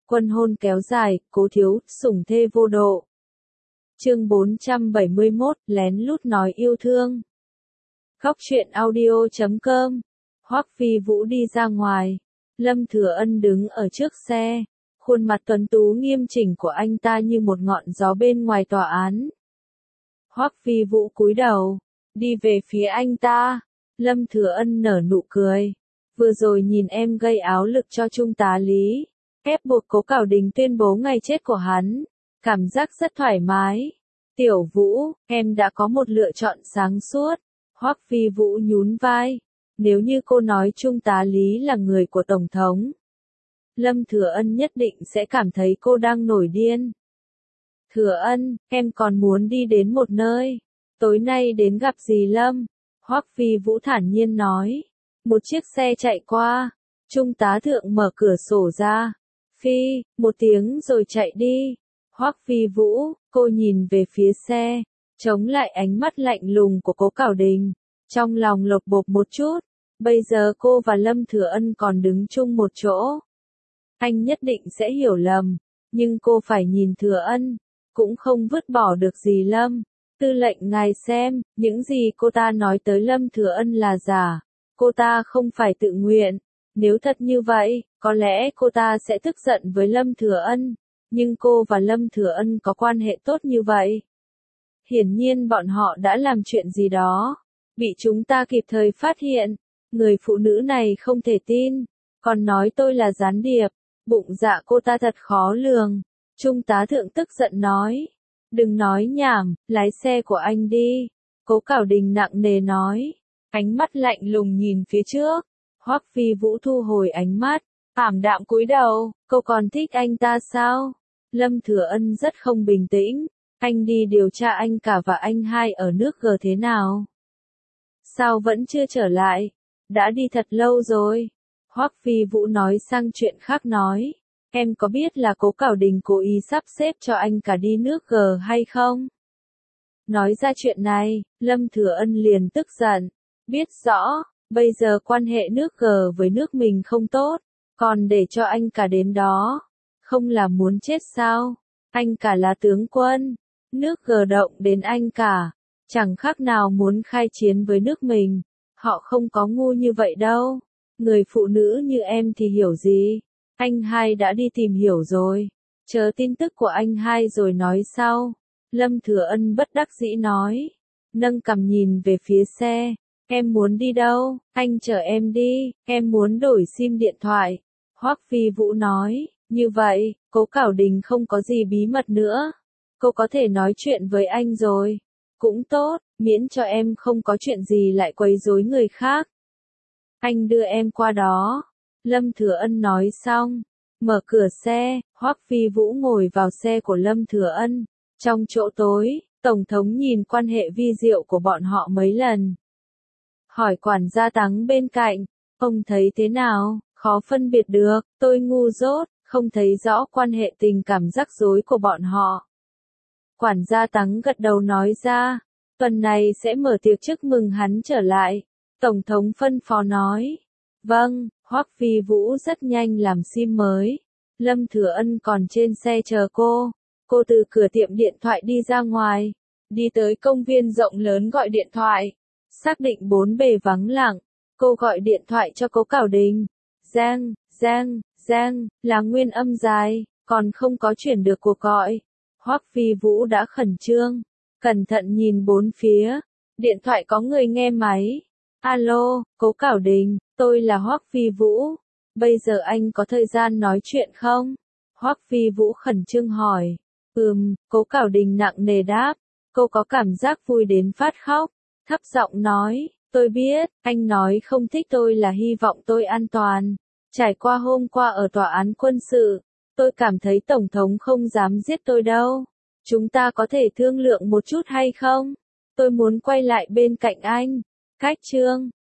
Quân hôn kéo dài, Cố Thiếu, sủng thê vô độ. Chương 471, lén lút nói yêu thương. Góc truyện audio.com. Hoắc Phi Vũ đi ra ngoài. Lâm Thừa Ân đứng ở trước xe. Khuôn mặt tuấn tú nghiêm chỉnh của anh ta như một ngọn gió bên ngoài tòa án. Hoắc Phi Vũ cúi đầu, đi về phía anh ta. Lâm Thừa Ân nở nụ cười. Vừa rồi nhìn em gây áo lực cho Trung tá Lý, ép buộc Cố Cảo Đình tuyên bố ngày chết của hắn. Cảm giác rất thoải mái. Tiểu Vũ, em đã có một lựa chọn sáng suốt. Hoắc Phi Vũ nhún vai. Nếu như cô nói Trung tá Lý là người của Tổng thống, Lâm Thừa Ân nhất định sẽ cảm thấy cô đang nổi điên. Thừa Ân, em còn muốn đi đến một nơi. Tối nay đến gặp dì Lâm. Hoắc Phi Vũ thản nhiên nói. Một chiếc xe chạy qua. Trung tá thượng mở cửa sổ ra. Phi, một tiếng rồi chạy đi. Hoắc Phi Vũ, cô nhìn về phía xe, chống lại ánh mắt lạnh lùng của Cố Cảo Đình. Trong lòng lột bột một chút. Bây giờ cô và Lâm Thừa Ân còn đứng chung một chỗ. Anh nhất định sẽ hiểu lầm. Nhưng cô phải nhìn Thừa Ân. Cũng không vứt bỏ được gì Lâm. Tư lệnh ngài xem, những gì cô ta nói tới Lâm Thừa Ân là giả. Cô ta không phải tự nguyện. Nếu thật như vậy, có lẽ cô ta sẽ tức giận với Lâm Thừa Ân. Nhưng cô và Lâm Thừa Ân có quan hệ tốt như vậy. Hiển nhiên bọn họ đã làm chuyện gì đó. Bị chúng ta kịp thời phát hiện. Người phụ nữ này không thể tin. Còn nói tôi là gián điệp. Bụng dạ cô ta thật khó lường. Trung tá thượng tức giận nói. Đừng nói nhảm, lái xe của anh đi. Cố Cảo Đình nặng nề nói. Ánh mắt lạnh lùng nhìn phía trước. Hoắc Phi Vũ thu hồi ánh mắt, ảm đạm cúi đầu. Cô còn thích anh ta sao? Lâm Thừa Ân rất không bình tĩnh. Anh đi điều tra anh cả và anh hai ở nước G thế nào? Sao vẫn chưa trở lại? Đã đi thật lâu rồi. Hoắc Phi Vũ nói sang chuyện khác nói. Em có biết là Cố Cảo Đình cố ý sắp xếp cho anh cả đi nước G hay không? Nói ra chuyện này, Lâm Thừa Ân liền tức giận. Biết rõ, bây giờ quan hệ nước G với nước mình không tốt. Còn để cho anh cả đến đó. Không là muốn chết sao? Anh cả là tướng quân. Nước G động đến anh cả. Chẳng khác nào muốn khai chiến với nước mình. Họ không có ngu như vậy đâu. Người phụ nữ như em thì hiểu gì? Anh hai đã đi tìm hiểu rồi. Chờ tin tức của anh hai rồi nói sau. Lâm Thừa Ân bất đắc dĩ nói. Nâng cằm nhìn về phía xe. Em muốn đi đâu? Anh chở em đi. Em muốn đổi sim điện thoại. Hoắc Phi Vũ nói. Như vậy, Cố Cảo Đình không có gì bí mật nữa. Cô có thể nói chuyện với anh rồi. Cũng tốt, miễn cho em không có chuyện gì lại quấy rối người khác. Anh đưa em qua đó. Lâm Thừa Ân nói xong. Mở cửa xe, Hoắc Phi Vũ ngồi vào xe của Lâm Thừa Ân. Trong chỗ tối, Tổng thống nhìn quan hệ vi diệu của bọn họ mấy lần. Hỏi quản gia Tắng bên cạnh. Ông thấy thế nào? Khó phân biệt được, tôi ngu dốt, không thấy rõ quan hệ tình cảm rắc rối của bọn họ. Quản gia Tắng gật đầu nói ra. Tuần này sẽ mở tiệc chúc mừng hắn trở lại. Tổng thống phân phó nói. Vâng, Hoắc Phi Vũ rất nhanh làm sim mới. Lâm Thừa Ân còn trên xe chờ cô. Cô từ cửa tiệm điện thoại đi ra ngoài. Đi tới công viên rộng lớn gọi điện thoại. Xác định bốn bề vắng lặng. Cô gọi điện thoại cho Cố Cảo Đình. Giang, Giang, Giang, là nguyên âm dài. Còn không có chuyển được cuộc gọi. Hoắc Phi Vũ đã khẩn trương. Cẩn thận nhìn bốn phía. Điện thoại có người nghe máy. Alo, Cố Cảo Đình, tôi là Hoắc Phi Vũ. Bây giờ anh có thời gian nói chuyện không? Hoắc Phi Vũ khẩn trương hỏi. Cố Cảo Đình nặng nề đáp. Cô có cảm giác vui đến phát khóc. Thấp giọng nói, tôi biết, anh nói không thích tôi là hy vọng tôi an toàn. Trải qua hôm qua ở tòa án quân sự, tôi cảm thấy Tổng thống không dám giết tôi đâu. Chúng ta có thể thương lượng một chút hay không? Tôi muốn quay lại bên cạnh anh. Cách chương